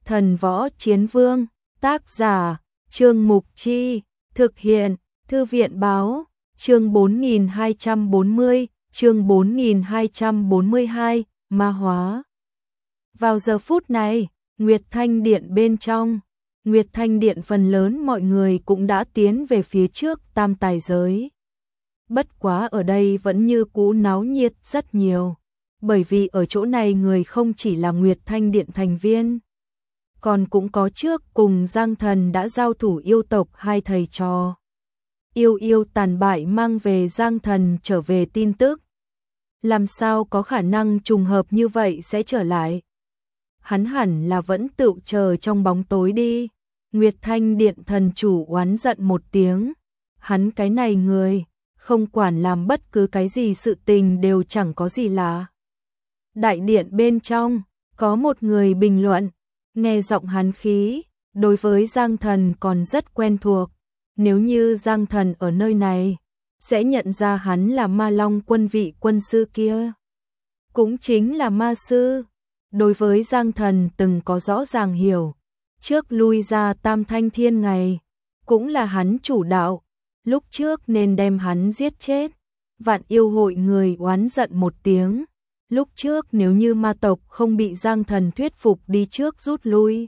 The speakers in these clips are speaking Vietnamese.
Thần Võ Chiến Vương, tác giả, Trương Mục Chi, thực hiện, Thư viện Báo, chương 4240, chương 4242, ma hóa. Vào giờ phút này, Nguyệt Thanh Điện bên trong, Nguyệt Thanh Điện phần lớn mọi người cũng đã tiến về phía trước tam tài giới. Bất quá ở đây vẫn như cũ náo nhiệt rất nhiều, bởi vì ở chỗ này người không chỉ là Nguyệt Thanh Điện thành viên, còn cũng có trước cùng Giang Thần đã giao thủ yêu tộc hai thầy trò. Yêu tàn bại mang về Giang Thần trở về tin tức. Làm sao có khả năng trùng hợp như vậy sẽ trở lại? Hắn hẳn là vẫn tự chờ trong bóng tối đi. Nguyệt Thanh Điện thần chủ oán giận một tiếng. Hắn cái này người, không quản làm bất cứ cái gì sự tình đều chẳng có gì lạ. Đại điện bên trong, có một người bình luận, nghe giọng hắn khí, đối với Giang Thần còn rất quen thuộc. Nếu như Giang Thần ở nơi này, sẽ nhận ra hắn là Ma Long quân vị quân sư kia. Cũng chính là ma sư. Đối với Giang Thần từng có rõ ràng hiểu. Trước lui ra Tam Thanh Thiên ngày, cũng là hắn chủ đạo. Lúc trước nên đem hắn giết chết. Vạn yêu hội người oán giận một tiếng. Lúc trước nếu như ma tộc không bị Giang Thần thuyết phục đi trước rút lui,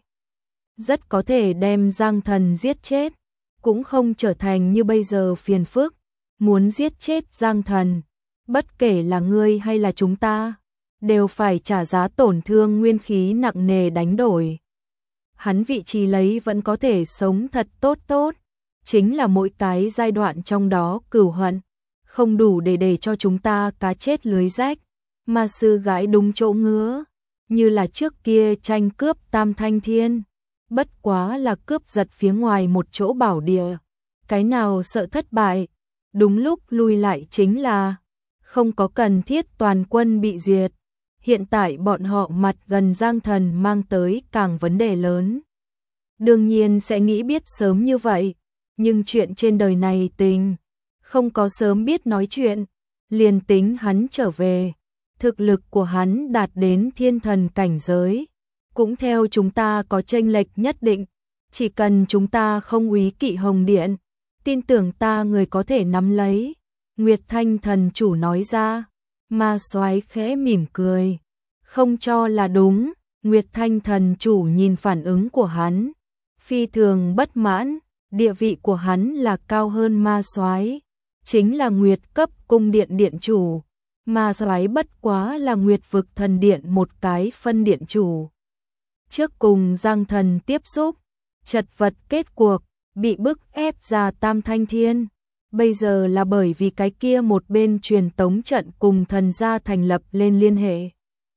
rất có thể đem Giang Thần giết chết. Cũng không trở thành như bây giờ phiền phức, muốn giết chết Giang Thần, bất kể là ngươi hay là chúng ta, đều phải trả giá tổn thương nguyên khí nặng nề đánh đổi. Hắn vị trí lấy vẫn có thể sống thật tốt, chính là mỗi cái giai đoạn trong đó cửu hận, không đủ để cho chúng ta cá chết lưới rách. Ma sư gãi đúng chỗ ngứa, như là trước kia tranh cướp Tam Thanh Thiên. Bất quá là cướp giật phía ngoài một chỗ bảo địa, cái nào sợ thất bại, đúng lúc lui lại chính là không có cần thiết toàn quân bị diệt. Hiện tại bọn họ mặt gần Giang Thần mang tới càng vấn đề lớn. Đương nhiên sẽ nghĩ biết sớm như vậy, nhưng chuyện trên đời này tình, không có sớm biết nói chuyện, liền tính hắn trở về, thực lực của hắn đạt đến thiên thần cảnh giới. Cũng theo chúng ta có chênh lệch nhất định, chỉ cần chúng ta không úy kỵ Hồng Điện, tin tưởng ta người có thể nắm lấy. Nguyệt Thanh thần chủ nói ra, ma soái khẽ mỉm cười, không cho là đúng. Nguyệt Thanh thần chủ nhìn phản ứng của hắn, phi thường bất mãn, địa vị của hắn là cao hơn ma soái, chính là Nguyệt cấp cung điện điện chủ, ma soái bất quá là Nguyệt vực thần điện một cái phân điện chủ. Trước cùng Giang Thần tiếp xúc, chật vật kết cuộc, bị bức ép ra Tam Thanh Thiên. Bây giờ là bởi vì cái kia một bên truyền tống trận cùng thần gia thành lập lên liên hệ.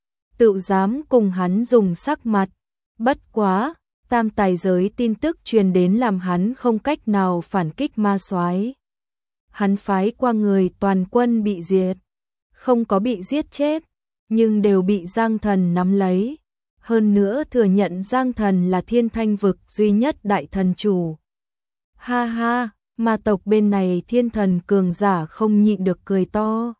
Tự dám cùng hắn dùng sắc mặt. Bất quá, tam tài giới tin tức truyền đến làm hắn không cách nào phản kích ma soái. Hắn phái qua người toàn quân bị diệt. Không có bị giết chết, nhưng đều bị Giang Thần nắm lấy. Hơn nữa thừa nhận Giang Thần là thiên thanh vực duy nhất đại thần chủ. Ha ha, ma tộc bên này thiên thần cường giả không nhịn được cười to.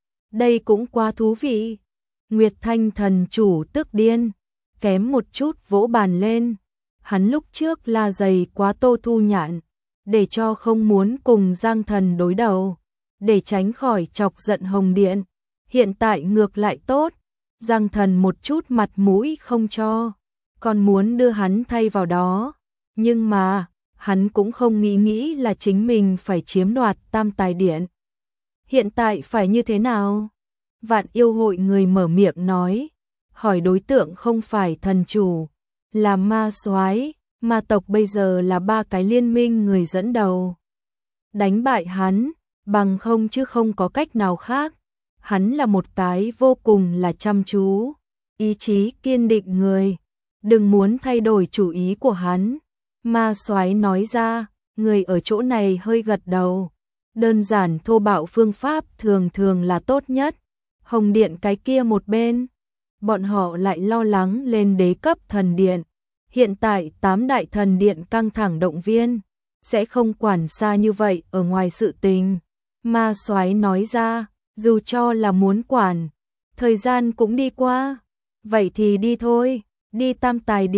Đây cũng quá thú vị. Nguyệt Thanh thần chủ tức điên, kém một chút vỗ bàn lên. Hắn lúc trước la dày quá Tô Thu Nhạn, để cho không muốn cùng Giang Thần đối đầu, để tránh khỏi chọc giận Hồng Điện. Hiện tại ngược lại tốt. Giang Thần một chút mặt mũi không cho, còn muốn đưa hắn thay vào đó. Nhưng mà, hắn cũng không nghĩ là chính mình phải chiếm đoạt Tam Tài Điện. Hiện tại phải như thế nào? Vạn yêu hội người mở miệng nói, hỏi đối tượng không phải thần chủ, là ma soái. Ma tộc bây giờ là ba cái liên minh người dẫn đầu. Đánh bại hắn, bằng không chứ không có cách nào khác. Hắn là một cái vô cùng là chăm chú, ý chí kiên định người, đừng muốn thay đổi chủ ý của hắn. Ma soái nói ra, người ở chỗ này hơi gật đầu, đơn giản thô bạo phương pháp thường là tốt nhất. Hồng Điện cái kia một bên, bọn họ lại lo lắng lên đế cấp thần điện. Hiện tại 8 đại thần điện căng thẳng động viên, sẽ không quản xa như vậy ở ngoài sự tình. Ma soái nói ra, dù cho là muốn quản, thời gian cũng đi qua. Vậy thì đi thôi, đi Tam Tài Điện.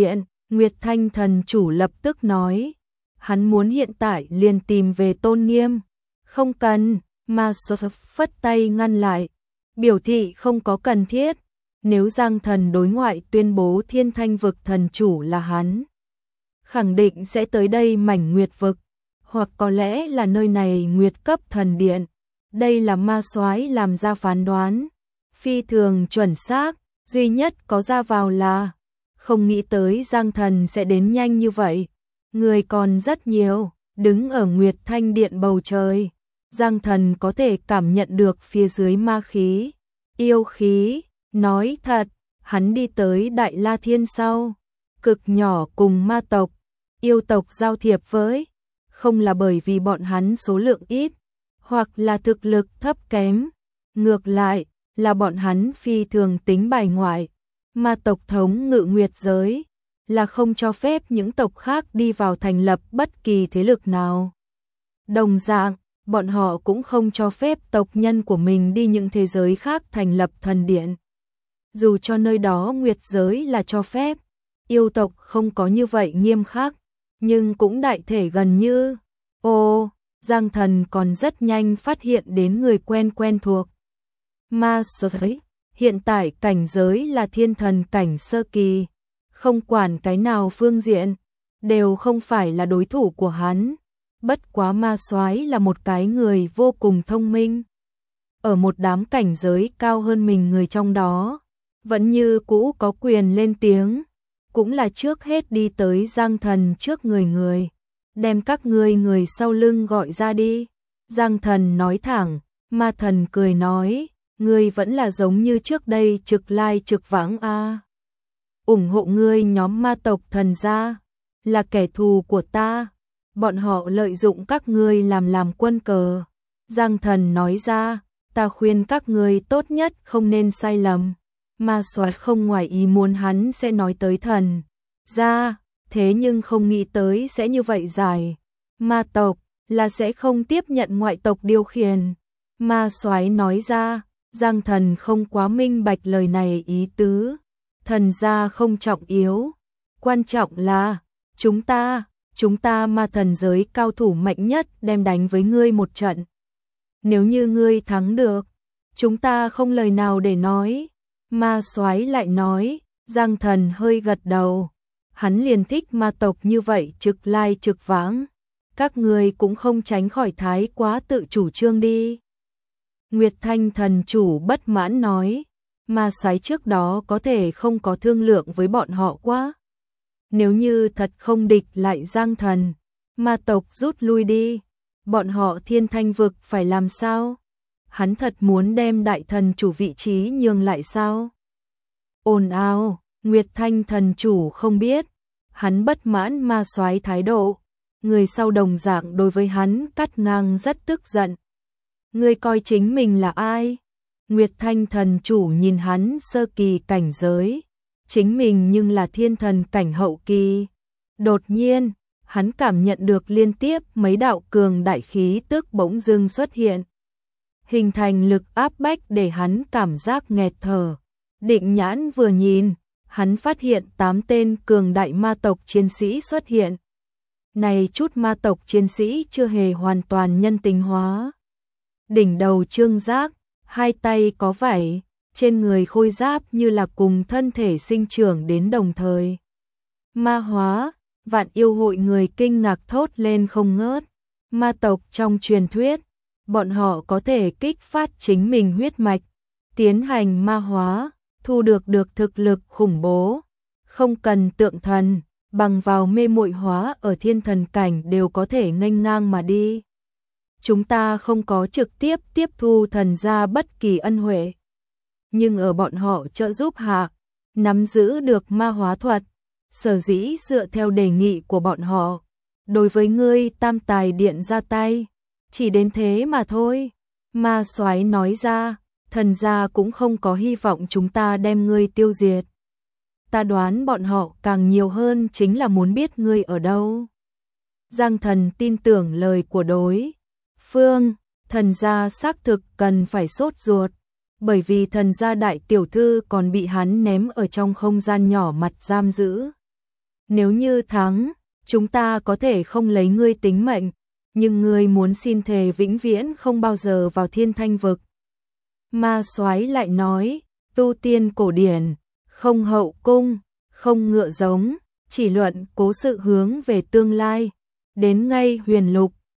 Nguyệt Thanh thần chủ lập tức nói, hắn muốn hiện tại liền tìm về Tôn Nghiêm. Không cần, Ma Soái phất tay ngăn lại, biểu thị không có cần thiết. Nếu Giang Thần đối ngoại tuyên bố Thiên Thanh vực thần chủ là hắn, khẳng định sẽ tới đây mảnh Nguyệt vực, hoặc có lẽ là nơi này Nguyệt cấp thần điện. Đây là Ma Soái làm ra phán đoán, phi thường chuẩn xác, duy nhất có ra vào là không nghĩ tới Giang Thần sẽ đến nhanh như vậy. Người còn rất nhiều, đứng ở Nguyệt Thanh điện bầu trời, Giang Thần có thể cảm nhận được phía dưới ma khí, yêu khí. Nói thật, hắn đi tới Đại La Thiên sau, cực nhỏ cùng ma tộc, yêu tộc giao thiệp với, không là bởi vì bọn hắn số lượng ít, hoặc là thực lực thấp kém, ngược lại là bọn hắn phi thường tính bài ngoại. Ma tộc thống ngự nguyệt giới, là không cho phép những tộc khác đi vào thành lập bất kỳ thế lực nào. Đồng dạng, bọn họ cũng không cho phép tộc nhân của mình đi những thế giới khác thành lập thần điện. Dù cho nơi đó nguyệt giới là cho phép, yêu tộc không có như vậy nghiêm khắc, nhưng cũng đại thể gần như. Giang Thần còn rất nhanh phát hiện đến người quen thuộc. Ma Soái hiện tại cảnh giới là thiên thần cảnh sơ kỳ, không quản cái nào phương diện, đều không phải là đối thủ của hắn. Bất quá Ma Soái là một cái người vô cùng thông minh. Ở một đám cảnh giới cao hơn mình người trong đó, vẫn như cũ có quyền lên tiếng, cũng là trước hết đi tới Giang Thần trước người. Đem các ngươi người sau lưng gọi ra đi. Giang Thần nói thẳng, Ma Thần cười nói, ngươi vẫn là giống như trước đây trực lai trực vãng a. Ủng hộ ngươi nhóm ma tộc thần gia, là kẻ thù của ta. Bọn họ lợi dụng các ngươi làm quân cờ. Giang Thần nói ra, ta khuyên các ngươi tốt nhất không nên sai lầm. Ma Soái không ngoài ý muốn hắn sẽ nói tới thần gia, thế nhưng không nghĩ tới sẽ như vậy dài. Ma tộc là sẽ không tiếp nhận ngoại tộc điều khiển. Ma Soái nói ra, Giang Thần không quá minh bạch lời này ý tứ. Thần gia không trọng yếu, quan trọng là chúng ta ma thần giới cao thủ mạnh nhất đem đánh với ngươi một trận. Nếu như ngươi thắng được, chúng ta không lời nào để nói. Ma Soái lại nói, Giang Thần hơi gật đầu. Hắn liền thích ma tộc như vậy trực lai trực vãng. Các ngươi cũng không tránh khỏi thái quá tự chủ trương đi. Nguyệt Thanh thần chủ bất mãn nói, Ma Soái trước đó có thể không có thương lượng với bọn họ quá. Nếu như thật không địch lại Giang Thần, ma tộc rút lui đi, bọn họ Thiên Thanh vực phải làm sao? Hắn thật muốn đem đại thần chủ vị trí nhường lại sao? Ồn ào, Nguyệt Thanh thần chủ không biết, hắn bất mãn Ma Soái thái độ, người sau đồng dạng đối với hắn cắt ngang rất tức giận. Ngươi coi chính mình là ai? Nguyệt Thanh thần chủ nhìn hắn sơ kỳ cảnh giới, chính mình nhưng là thiên thần cảnh hậu kỳ. Đột nhiên, hắn cảm nhận được liên tiếp mấy đạo cường đại khí tức bỗng dưng xuất hiện, hình thành lực áp bách để hắn cảm giác nghẹt thở. Định nhãn vừa nhìn, hắn phát hiện 8 tên cường đại ma tộc chiến sĩ xuất hiện. Này chút ma tộc chiến sĩ chưa hề hoàn toàn nhân tính hóa. Đỉnh đầu trương giác, hai tay có vảy, trên người khôi giáp như là cùng thân thể sinh trưởng đến đồng thời. Ma hóa, vạn yêu hội người kinh ngạc thốt lên không ngớt. Ma tộc trong truyền thuyết, bọn họ có thể kích phát chính mình huyết mạch, tiến hành ma hóa, thu được thực lực khủng bố, không cần tượng thần, bằng vào mê muội hóa ở thiên thần cảnh đều có thể nghênh ngang mà đi. Chúng ta không có trực tiếp tiếp thu thần gia bất kỳ ân huệ, nhưng ở bọn họ trợ giúp hạ, nắm giữ được ma hóa thuật, sở dĩ dựa theo đề nghị của bọn họ, đối với ngươi Tam Tài Điện ra tay, chỉ đến thế mà thôi. Ma Soái nói ra, thần gia cũng không có hy vọng chúng ta đem ngươi tiêu diệt. Ta đoán bọn họ càng nhiều hơn chính là muốn biết ngươi ở đâu. Giang Thần tin tưởng lời của đối phương, thần gia xác thực cần phải sốt ruột, bởi vì thần gia đại tiểu thư còn bị hắn ném ở trong không gian nhỏ mặt giam giữ. nếu như thắng, chúng ta có thể không lấy ngươi tính mệnh, nhưng ngươi muốn xin thề vĩnh viễn không bao giờ vào Thiên Thanh vực. Ma Soái lại nói, tu tiên cổ điển, không hậu cung, không ngựa giống, chỉ luận cố sự hướng về tương lai, đến ngay huyền lục,